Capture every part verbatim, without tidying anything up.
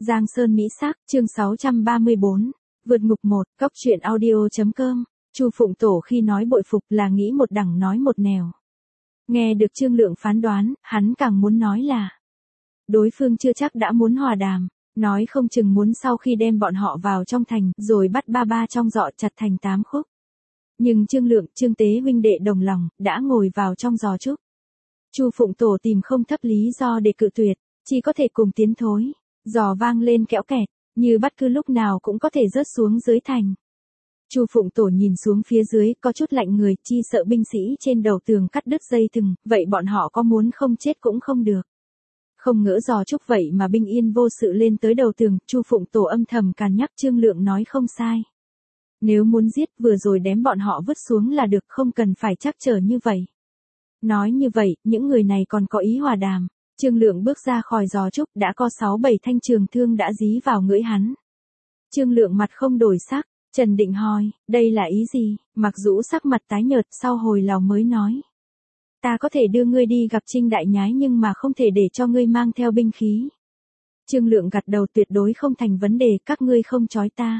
Giang Sơn Mỹ Sắc, chương sáu trăm ba mươi bốn, vượt ngục một, cóc truyện audio chấm com. Chu Phụng Tổ khi nói bội phục là nghĩ một đằng nói một nẻo. Nghe được Trương Lượng phán đoán, hắn càng muốn nói là đối phương chưa chắc đã muốn hòa đàm, nói không chừng muốn sau khi đem bọn họ vào trong thành, rồi bắt ba ba trong giọ chặt thành tám khúc. Nhưng Trương Lượng, Trương Tế huynh đệ đồng lòng, đã ngồi vào trong giò trúc. Chu Phụng Tổ tìm không thấp lý do để cự tuyệt, chỉ có thể cùng tiến thối. Giò vang lên kẽo kẹt, như bất cứ lúc nào cũng có thể rớt xuống dưới thành. Chu Phụng Tổ nhìn xuống phía dưới, có chút lạnh người, chi sợ binh sĩ trên đầu tường cắt đứt dây thừng, vậy bọn họ có muốn không chết cũng không được. Không ngỡ giò trúc vậy mà bình yên vô sự lên tới đầu tường, Chu Phụng Tổ âm thầm càn nhắc Trương Lượng nói không sai. Nếu muốn giết vừa rồi đếm bọn họ vứt xuống là được, không cần phải trắc trở như vậy. Nói như vậy, những người này còn có ý hòa đàm. Trương Lượng bước ra khỏi giò trúc, đã có sáu bảy thanh trường thương đã dí vào ngưỡi hắn. Trương Lượng mặt không đổi sắc, Trần Định hỏi, đây là ý gì? Mặc Dũ sắc mặt tái nhợt, sau hồi lâu mới nói. Ta có thể đưa ngươi đi gặp Trinh Đại Nhái nhưng mà không thể để cho ngươi mang theo binh khí. Trương Lượng gật đầu, tuyệt đối không thành vấn đề, các ngươi không trói ta.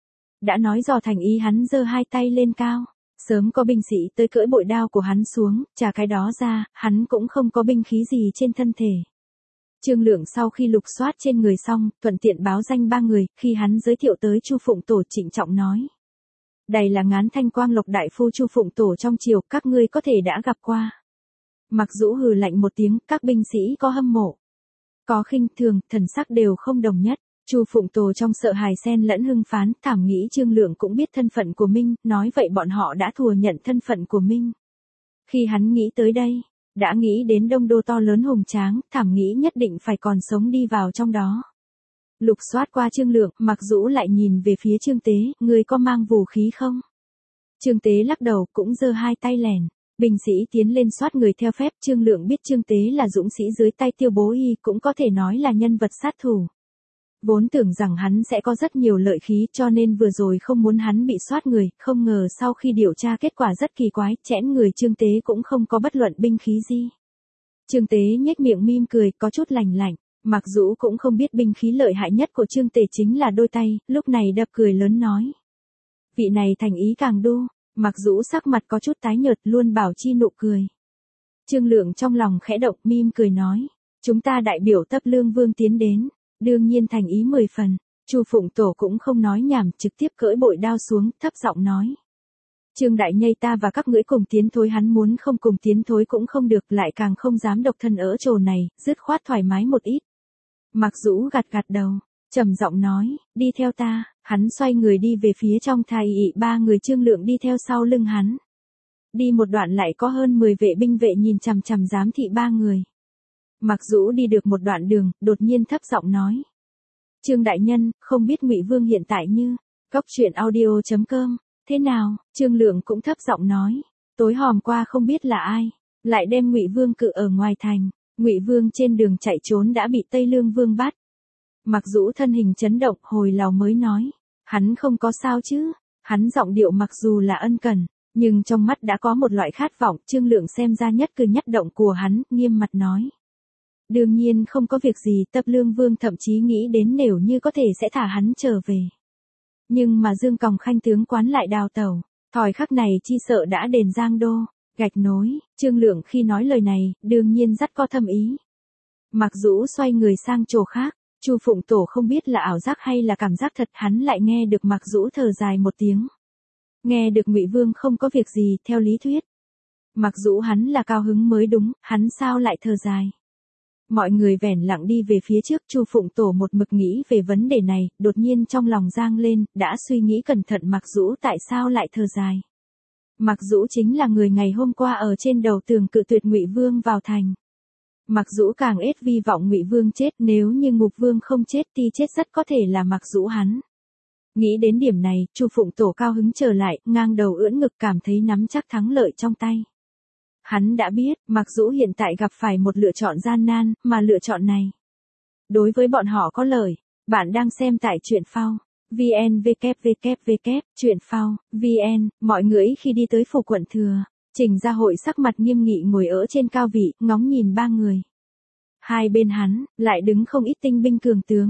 Đã nói dò thành ý, hắn giơ hai tay lên cao. Sớm có binh sĩ tới cưỡi bội đao của hắn xuống, trả cái đó ra, hắn cũng không có binh khí gì trên thân thể. Trương Lượng sau khi lục soát trên người xong, thuận tiện báo danh ba người, khi hắn giới thiệu tới Chu Phụng Tổ trịnh trọng nói. Đây là Ngán Thanh Quang Lộc đại phu Chu Phụng Tổ trong triều, các ngươi có thể đã gặp qua. Mặc Dũ hừ lạnh một tiếng, các binh sĩ có hâm mộ, có khinh thường, thần sắc đều không đồng nhất. Chu Phụng Tổ trong sợ hãi xen lẫn hưng phán, thảm nghĩ Trương Lượng cũng biết thân phận của Minh, nói vậy bọn họ đã thừa nhận thân phận của Minh. Khi hắn nghĩ tới đây, đã nghĩ đến đông đô to lớn hùng tráng, thảm nghĩ nhất định phải còn sống đi vào trong đó. Lục soát qua Trương Lượng, Mặc Dũ lại nhìn về phía Trương Tế, người có mang vũ khí không? Trương Tế lắc đầu, cũng giơ hai tay lèn. Binh sĩ tiến lên soát người theo phép, Trương Lượng biết Trương Tế là dũng sĩ dưới tay Tiêu Bố Y, cũng có thể nói là nhân vật sát thủ. Vốn tưởng rằng hắn sẽ có rất nhiều lợi khí cho nên vừa rồi không muốn hắn bị soát người, không ngờ sau khi điều tra kết quả rất kỳ quái, chẽn người Trương Tế cũng không có bất luận binh khí gì. Trương Tế nhếch miệng mỉm cười, có chút lành lạnh, Mặc Dũ cũng không biết binh khí lợi hại nhất của Trương Tế chính là đôi tay, lúc này đập cười lớn nói. Vị này thành ý càng đô, Mặc Dũ sắc mặt có chút tái nhợt, luôn bảo chi nụ cười. Trương Lượng trong lòng khẽ động, mỉm cười nói, chúng ta đại biểu Tấp Lương Vương tiến đến. Đương nhiên thành ý mười phần, Chu Phụng Tổ cũng không nói nhảm, trực tiếp cưỡi bội đao xuống, thấp giọng nói. Trương Đại Nhây, ta và các ngươi cùng tiến thối, hắn muốn không cùng tiến thối cũng không được, lại càng không dám độc thân ở chỗ này, dứt khoát thoải mái một ít. Mặc Dũ gật gật đầu, trầm giọng nói, đi theo ta, hắn xoay người đi về phía trong thai ị, ba người Trương Lượng đi theo sau lưng hắn. Đi một đoạn lại có hơn mười vệ binh vệ nhìn chằm chằm giám thị ba người. Mặc Dũ đi được một đoạn đường, đột nhiên thấp giọng nói. Trương Đại Nhân, không biết Ngụy Vương hiện tại như, cóc truyện audio chấm com, thế nào? Trương Lượng cũng thấp giọng nói. Tối hòm qua không biết là ai, lại đem Ngụy Vương cự ở ngoài thành, Ngụy Vương trên đường chạy trốn đã bị Tây Lương Vương bắt. Mặc Dũ thân hình chấn động, hồi lâu mới nói. Hắn không có sao chứ? Hắn giọng điệu mặc dù là ân cần, nhưng trong mắt đã có một loại khát vọng. Trương Lượng xem ra nhất cử nhất động của hắn, nghiêm mặt nói. Đương nhiên không có việc gì, Tấp Lương Vương thậm chí nghĩ đến nếu như có thể sẽ thả hắn trở về. Nhưng mà Dương Còng Khanh tướng quán lại đào tẩu, thời khắc này chi sợ đã đền Giang Đô, gạch nối. Trương Lượng khi nói lời này, đương nhiên rất có thâm ý. Mặc Dũ xoay người sang chỗ khác, Chu Phụng Tổ không biết là ảo giác hay là cảm giác thật, hắn lại nghe được Mặc Dũ thở dài một tiếng. Nghe được Ngụy Vương không có việc gì, theo lý thuyết. Mặc Dũ hắn là cao hứng mới đúng, hắn sao lại thở dài. Mọi người vẻn lặng đi về phía trước, Chu Phụng Tổ một mực nghĩ về vấn đề này, đột nhiên trong lòng giang lên, đã suy nghĩ cẩn thận Mặc Dũ tại sao lại thở dài. Mặc Dũ chính là người ngày hôm qua ở trên đầu tường cự tuyệt Ngụy Vương vào thành. Mặc Dũ càng ít vi vọng Ngụy Vương chết, nếu như Ngục Vương không chết thì chết rất có thể là Mặc Dũ hắn. Nghĩ đến điểm này, Chu Phụng Tổ cao hứng trở lại, ngang đầu ưỡn ngực cảm thấy nắm chắc thắng lợi trong tay. Hắn đã biết, Mặc Dũ hiện tại gặp phải một lựa chọn gian nan, mà lựa chọn này đối với bọn họ có lợi. Bạn đang xem tại truyện phao, vn www, truyện phao, vn, mọi người khi đi tới phủ quận thừa, Trình Gia Hội sắc mặt nghiêm nghị ngồi ở trên cao vị, ngóng nhìn ba người. Hai bên hắn, lại đứng không ít tinh binh cường tướng.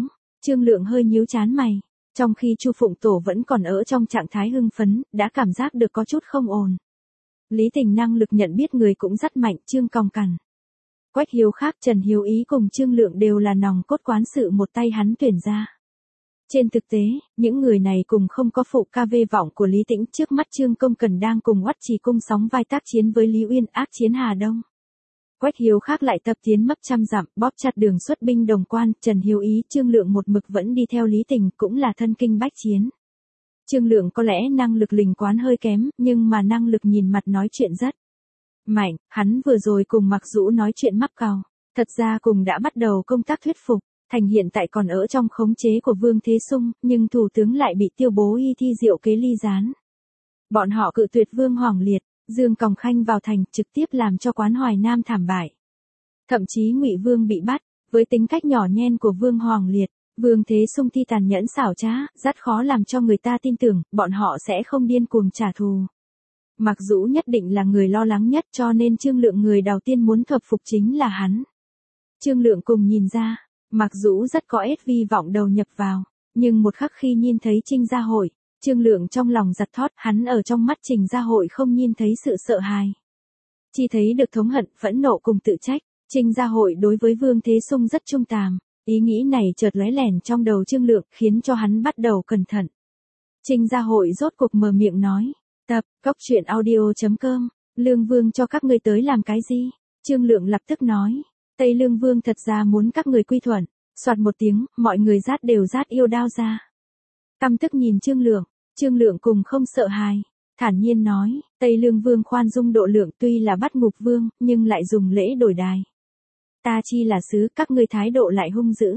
Trương Lượng hơi nhíu chán mày. Trong khi Chu Phụng Tổ vẫn còn ở trong trạng thái hưng phấn, đã cảm giác được có chút không ổn. Lý Tình năng lực nhận biết người cũng rất mạnh, Trương Còng Cằn, Quách Hiếu Khác, Trần Hiếu Ý cùng Trương Lượng đều là nòng cốt quán sự một tay hắn tuyển ra. Trên thực tế, những người này cùng không có phụ ca vê vọng của Lý Tĩnh, trước mắt Trương Công Cần đang cùng Oắt Trì Cung sóng vai tác chiến với Lý Uyên, ác chiến Hà Đông. Quách Hiếu Khác lại tập tiến mấp trăm dặm, bóp chặt đường xuất binh đồng quan, Trần Hiếu Ý, Trương Lượng một mực vẫn đi theo Lý Tình, cũng là thân kinh bách chiến. Trương Lượng có lẽ năng lực lình quán hơi kém, nhưng mà năng lực nhìn mặt nói chuyện rất mạnh, hắn vừa rồi cùng Mạc Dũ nói chuyện mắc cào, thật ra cùng đã bắt đầu công tác thuyết phục, thành hiện tại còn ở trong khống chế của Vương Thế Sung, nhưng thủ tướng lại bị Tiêu Bố Y thi diệu kế ly gián. Bọn họ cự tuyệt Vương Hoàng Liệt, Dương Còng Khanh vào thành, trực tiếp làm cho quán Hoài Nam thảm bại. Thậm chí Ngụy Vương bị bắt, với tính cách nhỏ nhen của Vương Hoàng Liệt, Vương Thế Sung thi tàn nhẫn xảo trá, rất khó làm cho người ta tin tưởng, bọn họ sẽ không điên cuồng trả thù. Mặc dù nhất định là người lo lắng nhất, cho nên Trương Lượng người đầu tiên muốn thuận phục chính là hắn. Trương Lượng cùng nhìn ra, Mặc dù rất có ép vi vọng đầu nhập vào, nhưng một khắc khi nhìn thấy Trinh Gia Hội, Trương Lượng trong lòng giật thót, hắn ở trong mắt Trình Gia Hội không nhìn thấy sự sợ hãi, chỉ thấy được thống hận, phẫn nộ cùng tự trách. Trình Gia Hội đối với Vương Thế Sung rất trung tàm, ý nghĩ này chợt lóe lẻn trong đầu Trương Lượng, khiến cho hắn bắt đầu cẩn thận. Trình Gia Hội rốt cuộc mở miệng nói, tập, cốc truyện audio chấm com, Lương Vương cho các ngươi tới làm cái gì? Trương Lượng lập tức nói, Tây Lương Vương thật ra muốn các người quy thuận. Soạt một tiếng, mọi người rát đều rát yêu đao ra. Căm tức nhìn Trương Lượng, Trương Lượng cùng không sợ hãi, thản nhiên nói, Tây Lương Vương khoan dung độ lượng, tuy là bắt ngục vương, nhưng lại dùng lễ đổi đài. Ta chi là sứ, các ngươi thái độ lại hung dữ.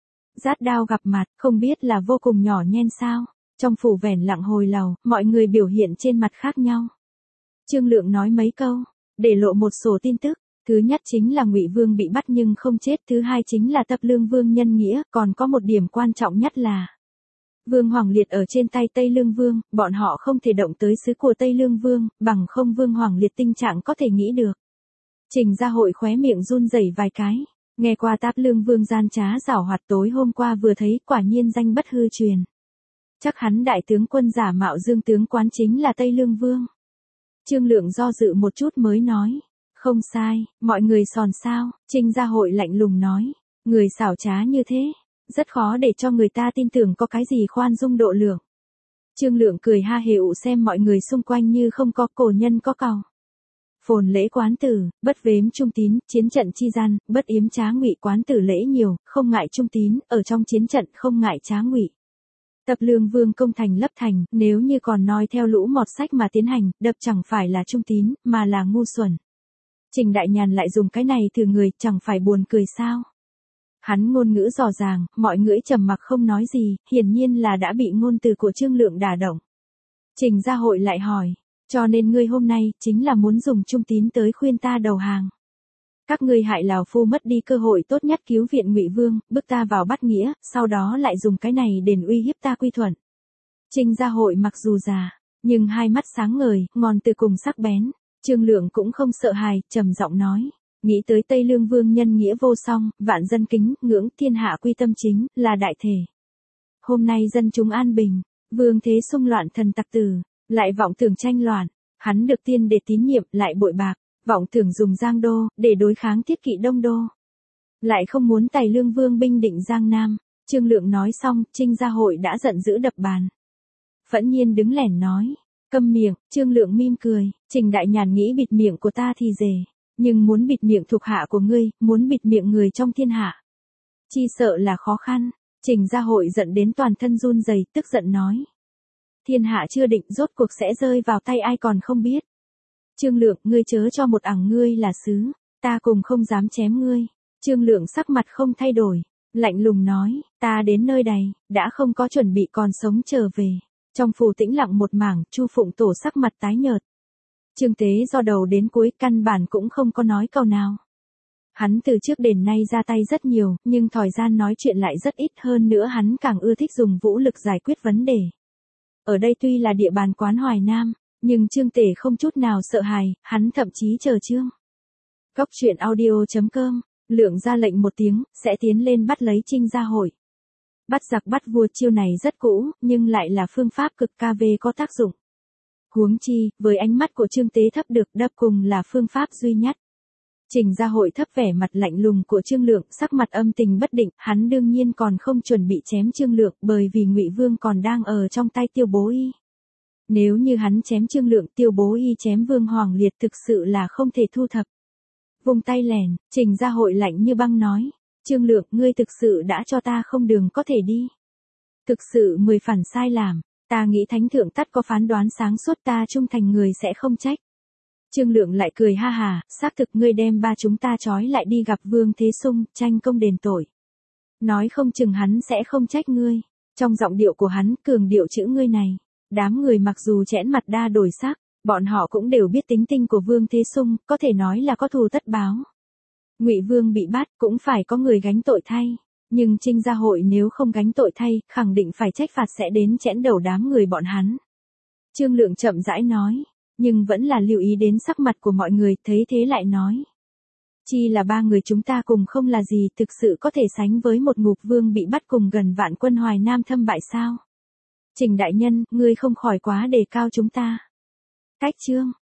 Rát đao gặp mặt, không biết là vô cùng nhỏ nhen sao. Trong phủ vẻn lặng hồi lầu, mọi người biểu hiện trên mặt khác nhau. Trương Lượng nói mấy câu, để lộ một số tin tức. Thứ nhất chính là Ngụy Vương bị bắt nhưng không chết, thứ hai chính là Tập Lương Vương nhân nghĩa, còn có một điểm quan trọng nhất là Vương Hoàng Liệt ở trên tay Tây Lương Vương, bọn họ không thể động tới xứ của Tây Lương Vương, bằng không Vương Hoàng Liệt tình trạng có thể nghĩ được. Trình Gia Hội khóe miệng run rẩy vài cái, nghe qua Táp Lương Vương gian trá giảo hoạt, tối hôm qua vừa thấy, quả nhiên danh bất hư truyền. Chắc hắn đại tướng quân giả mạo Dương tướng quán chính là Tây Lương Vương. Trương Lượng do dự một chút mới nói, không sai, mọi người xòn xao. Trình Gia Hội lạnh lùng nói, người xảo trá như thế, rất khó để cho người ta tin tưởng có cái gì khoan dung độ lượng. Trương Lượng cười ha hệu xem mọi người xung quanh như không có, cổ nhân có câu. Phồn lễ quán tử, bất vếm trung tín, chiến trận chi gian, bất yếm trá ngụy, quán tử lễ nhiều, không ngại trung tín, ở trong chiến trận không ngại trá ngụy. Tập Lương Vương công thành lấp thành, nếu như còn nói theo lũ mọt sách mà tiến hành, đập chẳng phải là trung tín, mà là ngu xuẩn. Trình Đại Nhàn lại dùng cái này thử người, chẳng phải buồn cười sao? Hắn ngôn ngữ rõ ràng, mọi người trầm mặc không nói gì, hiển nhiên là đã bị ngôn từ của Trương Lượng đả động. Trình Gia Hội lại hỏi, cho nên ngươi hôm nay chính là muốn dùng trung tín tới khuyên ta đầu hàng. Các ngươi hại lão phu mất đi cơ hội tốt nhất cứu viện Ngụy Vương, bức ta vào bắt nghĩa, sau đó lại dùng cái này để uy hiếp ta quy thuận. Trình Gia Hội mặc dù già, nhưng hai mắt sáng ngời, ngòn từ cùng sắc bén. Trương Lượng cũng không sợ hãi, trầm giọng nói, nghĩ tới Tây Lương Vương nhân nghĩa vô song, vạn dân kính, ngưỡng, thiên hạ quy tâm chính, là đại thể. Hôm nay dân chúng an bình, Vương Thế Sung loạn thần tặc tử, lại vọng tưởng tranh loạn, hắn được tiên để tín nhiệm, lại bội bạc, vọng tưởng dùng Giang Đô, để đối kháng Thiết Kỵ Đông Đô. Lại không muốn Tây Lương Vương binh định Giang Nam. Trương Lượng nói xong, Trình Gia Hội đã giận dữ đập bàn. Phẫn nhiên đứng lẻn nói, câm miệng. Trương Lượng mỉm cười, Trình Đại Nhàn nghĩ bịt miệng của ta thì dễ, nhưng muốn bịt miệng thuộc hạ của ngươi, muốn bịt miệng người trong thiên hạ, chi sợ là khó khăn. Trình Gia Hội giận đến toàn thân run rẩy, tức giận nói, thiên hạ chưa định, rốt cuộc sẽ rơi vào tay ai còn không biết. Trương Lượng, ngươi chớ cho một ẳng ngươi là sứ, ta cùng không dám chém ngươi. Trương Lượng sắc mặt không thay đổi, lạnh lùng nói, ta đến nơi này, đã không có chuẩn bị còn sống trở về. Trong phủ tĩnh lặng một mảng, Chu Phụng Tổ sắc mặt tái nhợt. Trương Tế do đầu đến cuối căn bản cũng không có nói câu nào. Hắn từ trước đến nay ra tay rất nhiều, nhưng thời gian nói chuyện lại rất ít, hơn nữa hắn càng ưa thích dùng vũ lực giải quyết vấn đề. Ở đây tuy là địa bàn quán Hoài Nam, nhưng Trương Tể không chút nào sợ hãi, hắn thậm chí chờ Trương. Cốc truyện audio chấm com, Lượng ra lệnh một tiếng, sẽ tiến lên bắt lấy Trình Gia Hội. Bắt giặc bắt vua chiêu này rất cũ, nhưng lại là phương pháp cực ca về có tác dụng. Huống chi, với ánh mắt của Trương Tế Thấp được đập cùng là phương pháp duy nhất. Trình Gia Hội Thấp vẻ mặt lạnh lùng của Trương Lượng, sắc mặt âm tình bất định, hắn đương nhiên còn không chuẩn bị chém Trương Lượng, bởi vì Ngụy Vương còn đang ở trong tay Tiêu Bố Y. Nếu như hắn chém Trương Lượng, Tiêu Bố Y chém Vương Hoàng Liệt thực sự là không thể thu thập. Vùng tay lèn, Trình Gia Hội lạnh như băng nói, Trương Lượng, ngươi thực sự đã cho ta không đường có thể đi. Thực sự mười phần sai làm, ta nghĩ thánh thượng tắt có phán đoán sáng suốt, ta trung thành người sẽ không trách. Trương Lượng lại cười ha hà, xác thực ngươi đem ba chúng ta trói lại đi gặp Vương Thế Sung, tranh công đền tội. Nói không chừng hắn sẽ không trách ngươi. Trong giọng điệu của hắn cường điệu chữ ngươi này. Đám người mặc dù chẽn mặt đa đổi sắc, bọn họ cũng đều biết tính tình của Vương Thế Sung, có thể nói là có thù tất báo. Ngụy Vương bị bắt cũng phải có người gánh tội thay, nhưng Trình Gia Hội nếu không gánh tội thay, khẳng định phải trách phạt sẽ đến chẽn đầu đám người bọn hắn. Trương Lượng chậm rãi nói, nhưng vẫn là lưu ý đến sắc mặt của mọi người, thấy thế lại nói. Chi là ba người chúng ta cùng không là gì, thực sự có thể sánh với một ngục vương bị bắt cùng gần vạn quân Hoài Nam thâm bại sao? Trình đại nhân, ngươi không khỏi quá đề cao chúng ta. Cách chương